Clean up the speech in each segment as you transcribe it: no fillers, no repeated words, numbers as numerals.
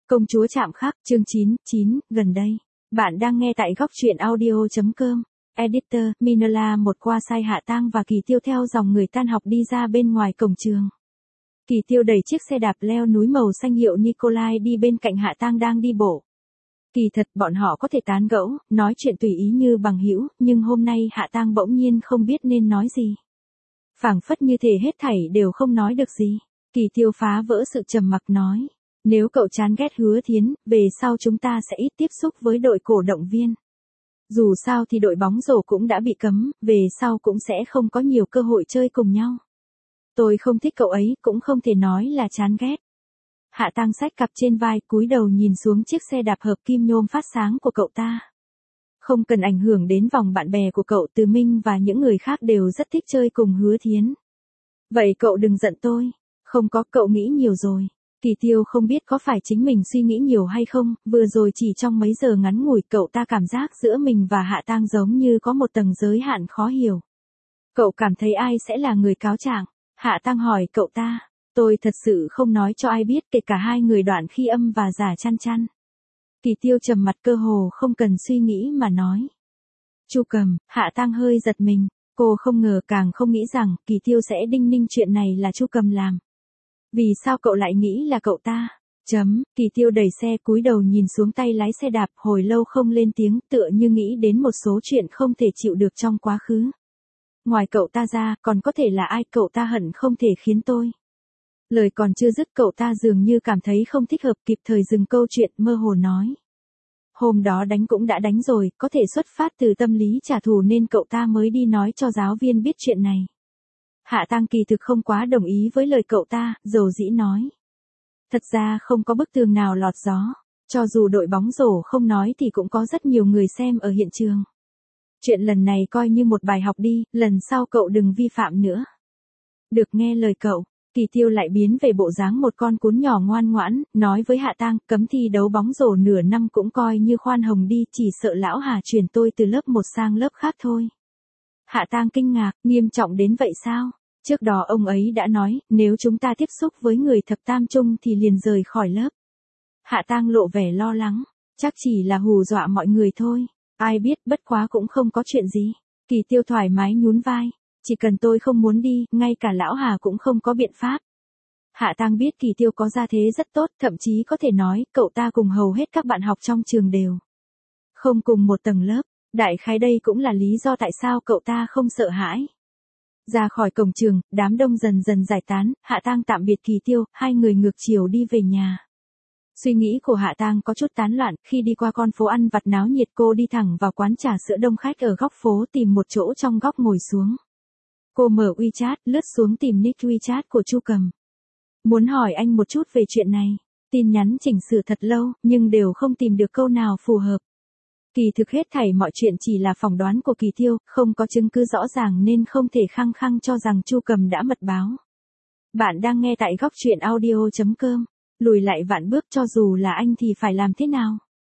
Công chúa chạm khắc, chương 9, gần đây. Bạn đang nghe tại góc truyện audio.com. Editor, Minola một qua sai Hạ Tang và Kỳ Tiêu theo dòng người tan học đi ra bên ngoài cổng trường. Kỳ Tiêu đẩy chiếc xe đạp leo núi màu xanh hiệu Nikolai đi bên cạnh Hạ Tang đang đi bộ. Kỳ thật bọn họ có thể tán gẫu, nói chuyện tùy ý như bằng hữu, nhưng hôm nay Hạ Tang bỗng nhiên không biết nên nói gì. Phảng phất như thể hết thảy đều không nói được gì. Kỳ Tiêu phá vỡ sự trầm mặc nói. Nếu cậu chán ghét Hứa Thiến, về sau chúng ta sẽ ít tiếp xúc với đội cổ động viên. Dù sao thì đội bóng rổ cũng đã bị cấm, về sau cũng sẽ không có nhiều cơ hội chơi cùng nhau. Tôi không thích cậu ấy, cũng không thể nói là chán ghét. Hạ Tang xách cặp trên vai, cúi đầu nhìn xuống chiếc xe đạp hợp kim nhôm phát sáng của cậu ta. Không cần ảnh hưởng đến vòng bạn bè của cậu, Từ Minh và những người khác đều rất thích chơi cùng Hứa Thiến. Vậy cậu đừng giận tôi. Không có, cậu nghĩ nhiều rồi. Kỳ Tiêu không biết có phải chính mình suy nghĩ nhiều hay không, vừa rồi chỉ trong mấy giờ ngắn ngủi cậu ta cảm giác giữa mình và Hạ Tang giống như có một tầng giới hạn khó hiểu. Cậu cảm thấy ai sẽ là người cáo trạng? Hạ Tang hỏi cậu ta. Tôi thật sự không nói cho ai biết, kể cả hai người Đoạn Khi Âm và Giả Chăn Chăn. Kỳ Tiêu trầm mặt cơ hồ không cần suy nghĩ mà nói. Chu Cầm. Hạ Tang hơi giật mình, cô không ngờ càng không nghĩ rằng Kỳ Tiêu sẽ đinh ninh chuyện này là Chu Cầm làm. Vì sao cậu lại nghĩ là cậu ta? Kỳ Tiêu đẩy xe cúi đầu nhìn xuống tay lái xe đạp, hồi lâu không lên tiếng, tựa như nghĩ đến một số chuyện không thể chịu được trong quá khứ. Ngoài cậu ta ra, còn có thể là ai? Cậu ta hận không thể khiến tôi. Lời còn chưa dứt cậu ta dường như cảm thấy không thích hợp, kịp thời dừng câu chuyện, mơ hồ nói. Hôm đó đánh cũng đã đánh rồi, có thể xuất phát từ tâm lý trả thù nên cậu ta mới đi nói cho giáo viên biết chuyện này. Hạ Tang kỳ thực không quá đồng ý với lời cậu ta, dầu dĩ nói. Thật ra không có bức tường nào lọt gió, cho dù đội bóng rổ không nói thì cũng có rất nhiều người xem ở hiện trường. Chuyện lần này coi như một bài học đi, lần sau cậu đừng vi phạm nữa. Được, nghe lời cậu. Kỳ Tiêu lại biến về bộ dáng một con cún nhỏ ngoan ngoãn, nói với Hạ Tang, cấm thi đấu bóng rổ nửa năm cũng coi như khoan hồng đi, chỉ sợ lão Hà chuyển tôi từ lớp 1 sang lớp khác thôi. Hạ Tang kinh ngạc, nghiêm trọng đến vậy sao? Trước đó ông ấy đã nói, nếu chúng ta tiếp xúc với người thập tam trung thì liền rời khỏi lớp. Hạ Tang lộ vẻ lo lắng, chắc chỉ là hù dọa mọi người thôi, ai biết, bất quá cũng không có chuyện gì. Kỳ Tiêu thoải mái nhún vai, chỉ cần tôi không muốn đi, ngay cả lão Hà cũng không có biện pháp. Hạ Tang biết Kỳ Tiêu có gia thế rất tốt, thậm chí có thể nói, cậu ta cùng hầu hết các bạn học trong trường đều không cùng một tầng lớp, đại khái đây cũng là lý do tại sao cậu ta không sợ hãi. Ra khỏi cổng trường, đám đông dần dần giải tán, Hạ Tang tạm biệt Kỳ Tiêu, hai người ngược chiều đi về nhà. Suy nghĩ của Hạ Tang có chút tán loạn, khi đi qua con phố ăn vặt náo nhiệt cô đi thẳng vào quán trà sữa đông khách ở góc phố tìm một chỗ trong góc ngồi xuống. Cô mở WeChat, lướt xuống tìm nick WeChat của Chu Cầm. Muốn hỏi anh một chút về chuyện này, tin nhắn chỉnh sửa thật lâu, nhưng đều không tìm được câu nào phù hợp. Kỳ thực hết thảy mọi chuyện chỉ là phỏng đoán của Kỳ Tiêu, không có chứng cứ rõ ràng nên không thể khăng khăng cho rằng Chu Cầm đã mật báo. Bạn đang nghe tại góc truyện audio.com, lùi lại vạn bước, cho dù là anh thì phải làm thế nào?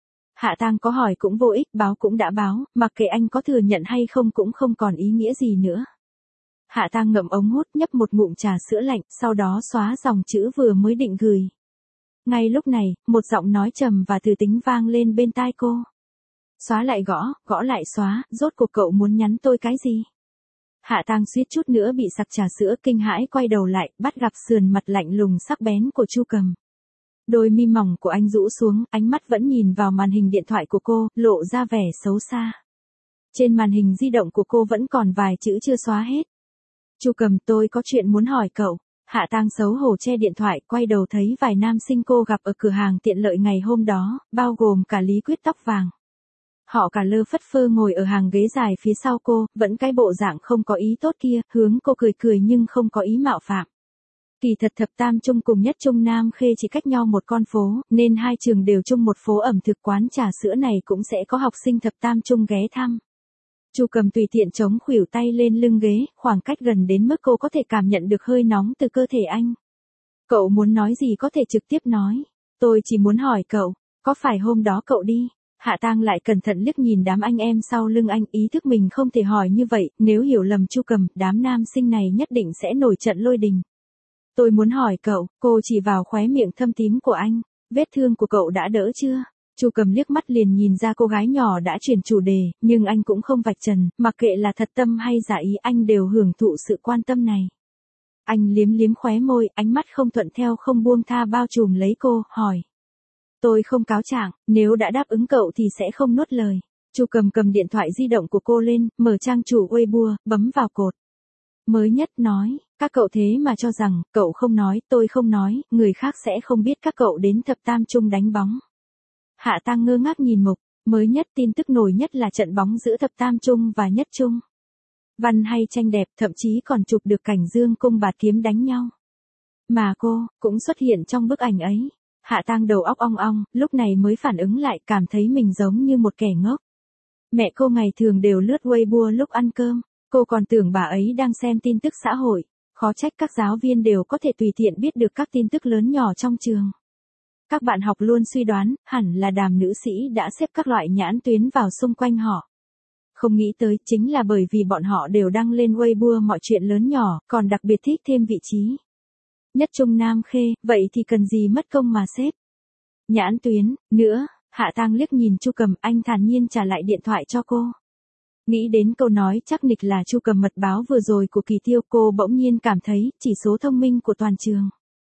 Hạ Tang có hỏi cũng vô ích, báo cũng đã báo, mặc kệ anh có thừa nhận hay không cũng không còn ý nghĩa gì nữa. Hạ Tang ngậm ống hút, nhấp một ngụm trà sữa lạnh, sau đó xóa dòng chữ vừa mới định gửi. Ngay lúc này, một giọng nói trầm và từ tính vang lên bên tai cô. Xóa lại gõ, gõ lại xóa, rốt cuộc cậu muốn nhắn tôi cái gì? Hạ Tang suýt chút nữa bị sặc trà sữa, kinh hãi quay đầu lại, bắt gặp sườn mặt lạnh lùng sắc bén của Chu Cầm. Đôi mi mỏng của anh rũ xuống, ánh mắt vẫn nhìn vào màn hình điện thoại của cô, lộ ra vẻ xấu xa. Trên màn hình di động của cô vẫn còn vài chữ chưa xóa hết. Chu Cầm, tôi có chuyện muốn hỏi cậu. Hạ Tang xấu hổ che điện thoại, quay đầu thấy vài nam sinh cô gặp ở cửa hàng tiện lợi ngày hôm đó, bao gồm cả Lý Quyết tóc vàng. Họ cả lơ phất phơ ngồi ở hàng ghế dài phía sau cô, vẫn cái bộ dạng không có ý tốt kia, hướng cô cười cười nhưng không có ý mạo phạm. Kỳ thật thập tam trung cùng nhất trung Nam Khê chỉ cách nhau một con phố, nên hai trường đều chung một phố ẩm thực, quán trà sữa này cũng sẽ có học sinh thập tam trung ghé thăm. Chu Cầm tùy tiện chống khuỷu tay lên lưng ghế, khoảng cách gần đến mức cô có thể cảm nhận được hơi nóng từ cơ thể anh. Cậu muốn nói gì có thể trực tiếp nói. Tôi chỉ muốn hỏi cậu, có phải hôm đó cậu đi? Hạ Tang lại cẩn thận liếc nhìn đám anh em sau lưng anh, ý thức mình không thể hỏi như vậy, nếu hiểu lầm Chu Cầm, đám nam sinh này nhất định sẽ nổi trận lôi đình. Tôi muốn hỏi cậu, cô chỉ vào khóe miệng thâm tím của anh. Vết thương của cậu đã đỡ chưa? Chu Cầm liếc mắt liền nhìn ra cô gái nhỏ đã chuyển chủ đề, nhưng anh cũng không vạch trần, mặc kệ là thật tâm hay giả ý anh đều hưởng thụ sự quan tâm này. Anh liếm liếm khóe môi, ánh mắt không thuận theo không buông tha bao trùm lấy cô, hỏi. Tôi không cáo trạng, nếu đã đáp ứng cậu thì sẽ không nuốt lời. Chu Cầm cầm điện thoại di động của cô lên, mở trang chủ Weibo, bấm vào cột. Mới nhất nói, các cậu thế mà cho rằng, cậu không nói, tôi không nói, người khác sẽ không biết các cậu đến thập tam trung đánh bóng. Hạ Tang ngơ ngác nhìn Mục, mới nhất tin tức nổi nhất là trận bóng giữa thập tam trung và nhất trung. Văn hay tranh đẹp, thậm chí còn chụp được cảnh dương cung bạt kiếm đánh nhau. Mà cô, cũng xuất hiện trong bức ảnh ấy. Hạ Tang đầu óc ong ong, lúc này mới phản ứng lại, cảm thấy mình giống như một kẻ ngốc. Mẹ cô ngày thường đều lướt Weibo lúc ăn cơm, cô còn tưởng bà ấy đang xem tin tức xã hội, khó trách các giáo viên đều có thể tùy tiện biết được các tin tức lớn nhỏ trong trường. Các bạn học luôn suy đoán, hẳn là Đàm nữ sĩ đã xếp các loại nhãn tuyến vào xung quanh họ. Không nghĩ tới chính là bởi vì bọn họ đều đăng lên Weibo mọi chuyện lớn nhỏ, còn đặc biệt thích thêm vị trí. Nhất trung Nam Khê, vậy thì cần gì mất công mà xếp. Nhãn tuyến, nữa, Hạ Tang liếc nhìn Chu Cầm, anh thản nhiên trả lại điện thoại cho cô. Nghĩ đến câu nói chắc nịch là Chu Cầm mật báo vừa rồi của Kỳ Tiêu, cô bỗng nhiên cảm thấy chỉ số thông minh của toàn trường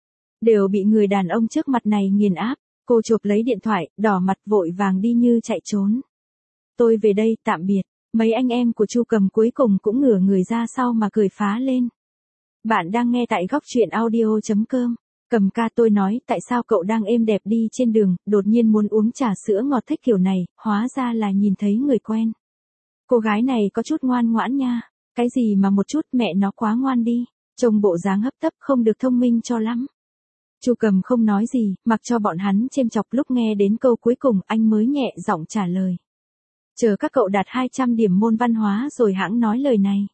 đều bị người đàn ông trước mặt này nghiền áp. Cô chộp lấy điện thoại, đỏ mặt vội vàng đi như chạy trốn. Tôi về đây, tạm biệt. Mấy anh em của Chu Cầm cuối cùng cũng ngửa người ra sau mà cười phá lên. Bạn đang nghe tại góc truyện audio.com. Cầm ca, tôi nói, tại sao cậu đang êm đẹp đi trên đường, đột nhiên muốn uống trà sữa ngọt thích kiểu này, hóa ra là nhìn thấy người quen. Cô gái này có chút ngoan ngoãn nha. Cái gì mà một chút, mẹ nó quá ngoan đi. Trông bộ dáng hấp tấp không được thông minh cho lắm. Chu Cầm không nói gì, mặc cho bọn hắn chêm chọc, lúc nghe đến câu cuối cùng anh mới nhẹ giọng trả lời. Chờ các cậu đạt 200 điểm môn văn hóa rồi hãng nói lời này.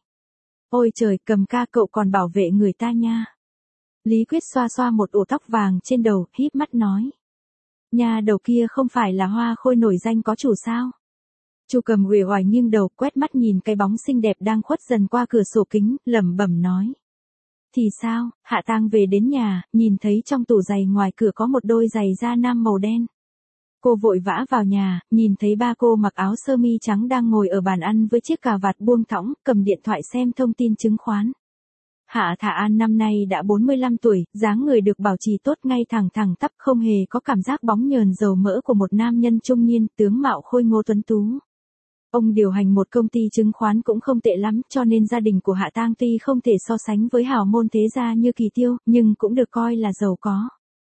Ôi trời, Cầm ca, cậu còn bảo vệ người ta nha. Lý Quyết xoa xoa một ổ tóc vàng trên đầu, híp mắt nói. Nhà đầu kia không phải là Hoa Khôi nổi danh có chủ sao? Chu Cầm uể oải nghiêng đầu, quét mắt nhìn cái bóng xinh đẹp đang khuất dần qua cửa sổ kính, lẩm bẩm nói. Thì sao? Hạ Tang về đến nhà, nhìn thấy trong tủ giày ngoài cửa có một đôi giày da nam màu đen. Cô vội vã vào nhà, nhìn thấy ba cô mặc áo sơ mi trắng đang ngồi ở bàn ăn với chiếc cà vạt buông thõng, cầm điện thoại xem thông tin chứng khoán. Hạ Thả An năm nay đã 45 tuổi, dáng người được bảo trì tốt, ngay thẳng thẳng tắp, không hề có cảm giác bóng nhờn dầu mỡ của một nam nhân trung niên, tướng mạo khôi ngô tuấn tú. Ông điều hành một công ty chứng khoán cũng không tệ lắm, cho nên gia đình của Hạ Tang tuy không thể so sánh với hào môn thế gia như Kỳ Tiêu, nhưng cũng được coi là giàu có.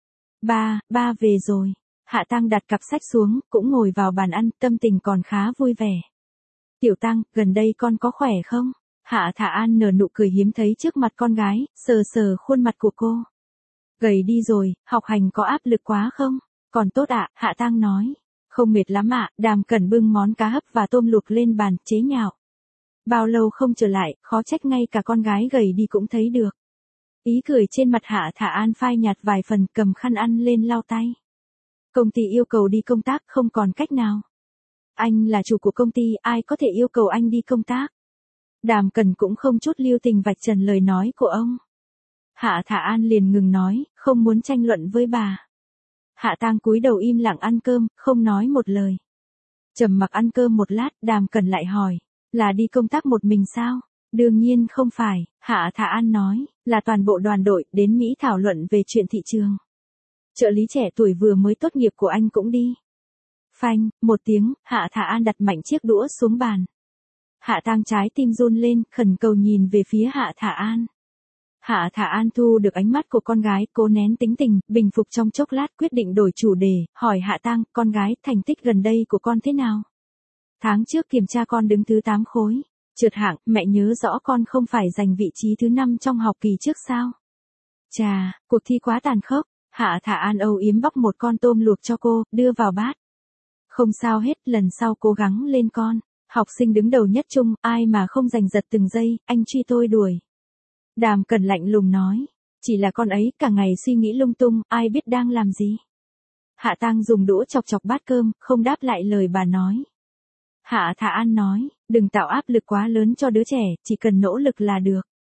Ba về rồi. Hạ Tang đặt cặp sách xuống, cũng ngồi vào bàn ăn, tâm tình còn khá vui vẻ. Tiểu Tang, gần đây con có khỏe không? Hạ Thả An nở nụ cười hiếm thấy trước mặt con gái, sờ sờ khuôn mặt của cô. Gầy đi rồi, học hành có áp lực quá không? Còn tốt ạ, Hạ Tang nói. Không mệt lắm ạ. Đàm Cẩn bưng món cá hấp và tôm luộc lên bàn, chế nhạo. Bao lâu không trở lại, khó trách ngay cả con gái gầy đi cũng thấy được. Ý cười trên mặt Hạ Thả An phai nhạt vài phần, cầm khăn ăn lên lau tay. Công ty yêu cầu đi công tác, không còn cách nào. Anh là chủ của công ty, ai có thể yêu cầu anh đi công tác? Đàm Cẩn cũng không chút lưu tình vạch trần lời nói của ông. Hạ Thả An liền ngừng nói, không muốn tranh luận với bà. Hạ Tang cúi đầu im lặng ăn cơm, không nói một lời. Trầm mặc ăn cơm một lát, Đàm Cẩn lại hỏi, là đi công tác một mình sao? Đương nhiên không phải, Hạ Thả An nói, là toàn bộ đoàn đội đến Mỹ thảo luận về chuyện thị trường. Trợ lý trẻ tuổi vừa mới tốt nghiệp của anh cũng đi. Phanh, một tiếng, Hạ Thả An đặt mạnh chiếc đũa xuống bàn. Hạ Tang trái tim run lên, khẩn cầu nhìn về phía Hạ Thả An. Hạ Thả An thu được ánh mắt của con gái, cố nén tính tình, bình phục trong chốc lát, quyết định đổi chủ đề, hỏi Hạ Tang, con gái, thành tích gần đây của con thế nào? Tháng trước kiểm tra con đứng thứ 8 khối, trượt hạng, mẹ nhớ rõ con không phải giành vị trí thứ 5 trong học kỳ trước sao? Chà, cuộc thi quá tàn khốc. Hạ Thả An âu yếm bóc một con tôm luộc cho cô, đưa vào bát. Không sao hết, lần sau cố gắng lên con. Học sinh đứng đầu nhất trung, ai mà không giành giật từng giây, anh truy tôi đuổi. Đàm Cẩn lạnh lùng nói, chỉ là con ấy cả ngày suy nghĩ lung tung, ai biết đang làm gì. Hạ Tang dùng đũa chọc chọc bát cơm, không đáp lại lời bà nói. Hạ Thả An nói, đừng tạo áp lực quá lớn cho đứa trẻ, chỉ cần nỗ lực là được.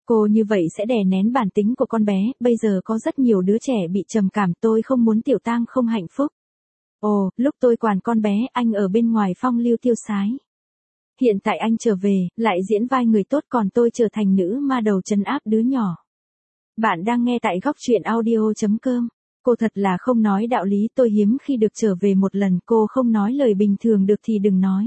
Cô như vậy sẽ đè nén bản tính của con bé, bây giờ có rất nhiều đứa trẻ bị trầm cảm, tôi không muốn Tiểu Tang không hạnh phúc. Ồ, lúc tôi quản con bé, anh ở bên ngoài phong lưu tiêu sái. Hiện tại anh trở về, lại diễn vai người tốt, còn tôi trở thành nữ ma đầu trấn áp đứa nhỏ. Bạn đang nghe tại góc truyện audio.com. Cô thật là không nói đạo lý, tôi hiếm khi được trở về một lần, cô không nói lời bình thường được thì đừng nói.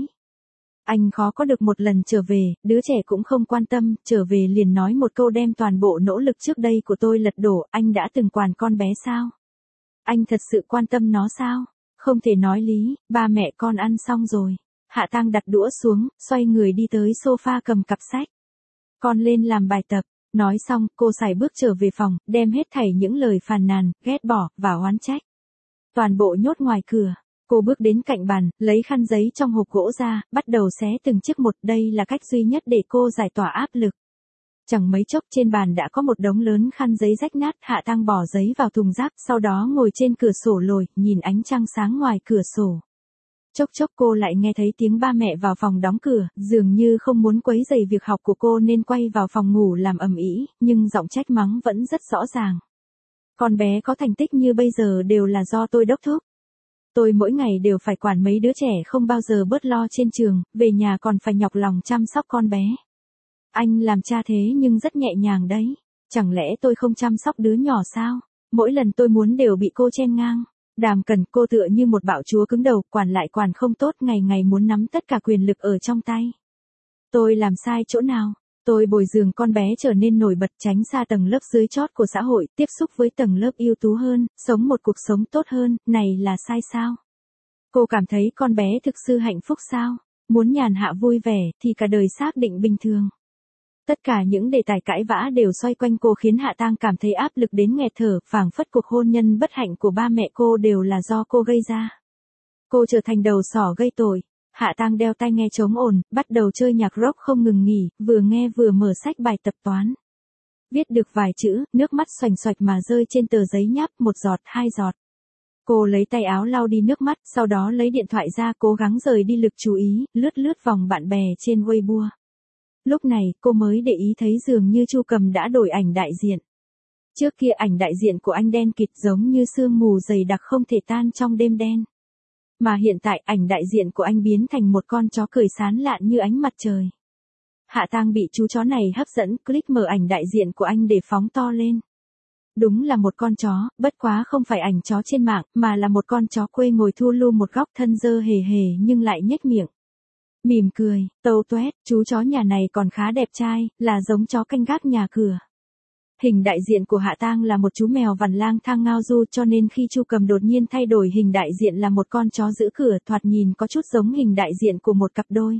Anh khó có được một lần trở về, đứa trẻ cũng không quan tâm, trở về liền nói một câu đem toàn bộ nỗ lực trước đây của tôi lật đổ, anh đã từng quản con bé sao? Anh thật sự quan tâm nó sao? Không thể nói lý, ba mẹ con ăn xong rồi. Hạ Tang đặt đũa xuống, xoay người đi tới sofa cầm cặp sách. Con lên làm bài tập. Nói xong, cô sải bước trở về phòng, đem hết thảy những lời phàn nàn, ghét bỏ, và oán trách. Toàn bộ nhốt ngoài cửa. Cô bước đến cạnh bàn, lấy khăn giấy trong hộp gỗ ra, bắt đầu xé từng chiếc một, đây là cách duy nhất để cô giải tỏa áp lực. Chẳng mấy chốc trên bàn đã có một đống lớn khăn giấy rách nát, Hạ Tang bỏ giấy vào thùng rác, sau đó ngồi trên cửa sổ lồi, nhìn ánh trăng sáng ngoài cửa sổ. Chốc chốc cô lại nghe thấy tiếng ba mẹ vào phòng đóng cửa, dường như không muốn quấy rầy việc học của cô nên quay vào phòng ngủ làm ầm ĩ, nhưng giọng trách mắng vẫn rất rõ ràng. Con bé có thành tích như bây giờ đều là do tôi đốc thúc. Tôi mỗi ngày đều phải quản mấy đứa trẻ không bao giờ bớt lo trên trường, về nhà còn phải nhọc lòng chăm sóc con bé. Anh làm cha thế nhưng rất nhẹ nhàng đấy. Chẳng lẽ tôi không chăm sóc đứa nhỏ sao? Mỗi lần tôi muốn đều bị cô chen ngang. Đàm Cần, cô tựa như một bạo chúa cứng đầu, quản lại quản không tốt, ngày ngày muốn nắm tất cả quyền lực ở trong tay. Tôi làm sai chỗ nào? Tôi bồi dưỡng con bé trở nên nổi bật, tránh xa tầng lớp dưới chót của xã hội, tiếp xúc với tầng lớp ưu tú hơn, sống một cuộc sống tốt hơn, này là sai sao? Cô cảm thấy con bé thực sự hạnh phúc sao? Muốn nhàn hạ vui vẻ, thì cả đời xác định bình thường. Tất cả những đề tài cãi vã đều xoay quanh cô, khiến Hạ Tang cảm thấy áp lực đến nghẹt thở, phảng phất cuộc hôn nhân bất hạnh của ba mẹ cô đều là do cô gây ra. Cô trở thành đầu sỏ gây tội. Hạ Tang đeo tai nghe chống ồn, bắt đầu chơi nhạc rock không ngừng nghỉ, vừa nghe vừa mở sách bài tập toán. Viết được vài chữ, nước mắt xoành xoạch mà rơi trên tờ giấy nháp, một giọt, hai giọt. Cô lấy tay áo lau đi nước mắt, sau đó lấy điện thoại ra, cố gắng rời đi lực chú ý, lướt vòng bạn bè trên Weibo. Lúc này, cô mới để ý thấy dường như Chu Cầm đã đổi ảnh đại diện. Trước kia ảnh đại diện của anh đen kịt giống như sương mù dày đặc không thể tan trong đêm đen. Mà hiện tại ảnh đại diện của anh biến thành một con chó cười sán lạn như ánh mặt trời. Hạ Tang bị chú chó này hấp dẫn, click mở ảnh đại diện của anh để phóng to lên. Đúng là một con chó, bất quá không phải ảnh chó trên mạng, mà là một con chó quê ngồi thu lu một góc, thân dơ hề hề nhưng lại nhếch miệng. Mỉm cười, tâu toét, chú chó nhà này còn khá đẹp trai, là giống chó canh gác nhà cửa. Hình đại diện của Hạ Tang là một chú mèo vằn lang thang ngao du, cho nên khi Chu Cầm đột nhiên thay đổi hình đại diện là một con chó giữ cửa, thoạt nhìn có chút giống hình đại diện của một cặp đôi.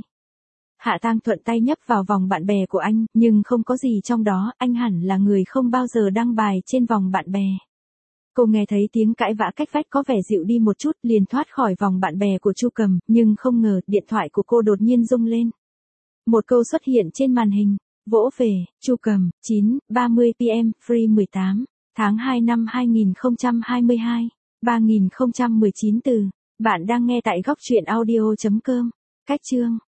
Hạ Tang thuận tay nhấp vào vòng bạn bè của anh, nhưng không có gì trong đó, anh hẳn là người không bao giờ đăng bài trên vòng bạn bè. Cô nghe thấy tiếng cãi vã cách vách có vẻ dịu đi một chút, liền thoát khỏi vòng bạn bè của Chu Cầm, nhưng không ngờ, điện thoại của cô đột nhiên rung lên. Một câu xuất hiện trên màn hình, vỗ về, Chu Cầm, 9:30 PM, free 18, tháng 2 năm 2022, 3019 từ. Bạn đang nghe tại góc truyện audio.com. Cách chương